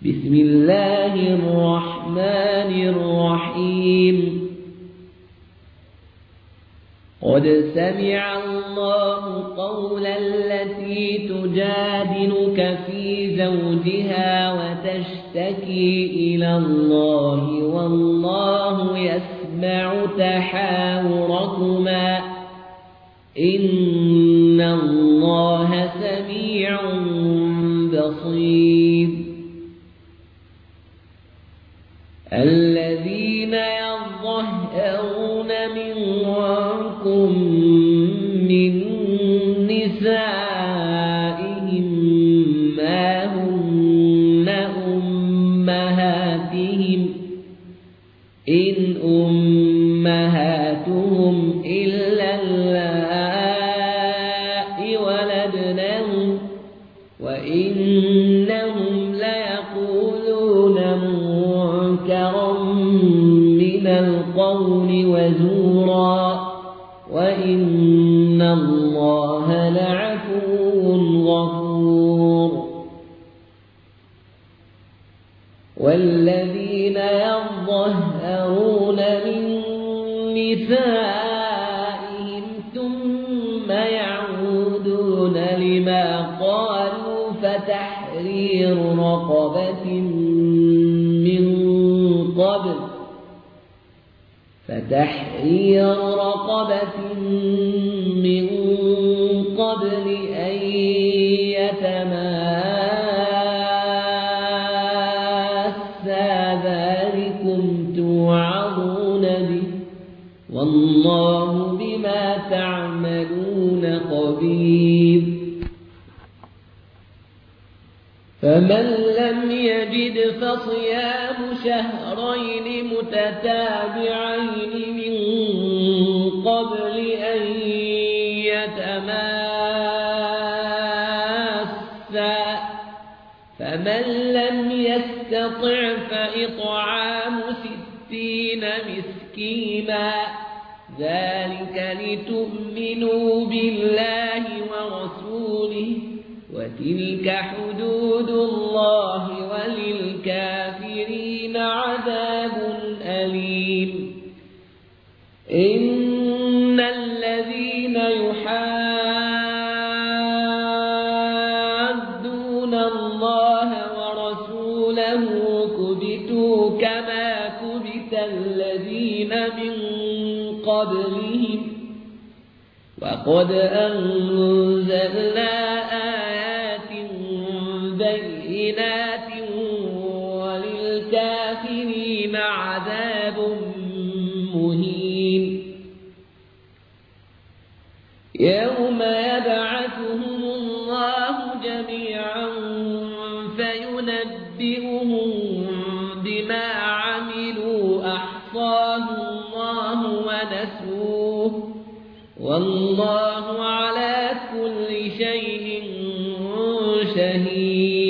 بسم الله الرحمن الرحيم. قد سمع الله قول التي تجادلك في زوجها وتشتكي إلى الله والله يسمع تحاوركما إن الله سميع بصير. الذين يظهرون منكم من نسائهم ما هن أمهاتهم إن أمهاتهم إلا اللائي ولدنهم وإنهم ليقولون منكرا من القول وزورا وإن الله لعفو غفور. والذين يظهرون من نسائهم ثم يعودون لما قالوا فتحرير رقبة من قبل أن يتماسا ذلكم توعظون به والله بما تعملون خبير. فمن لم يجد فصيام شهرين متتابعين من قبل أن يتماسا فمن لم يستطع فإطعام 60 مسكينا ذلك لتؤمنوا بالله ورسوله وتلك حدود الله وللكافرين عذاب أليم. إن الذين يحادون الله ورسوله كبتوا كما كبت الذين من قبلهم وقد أنزلنا آيات بينات وللكافرين عذاب مهين. يوم يبعثهم الله جميعا فينبئهم بما عملوا أحصاه الله ونسوه والله على كل شيء شهيد.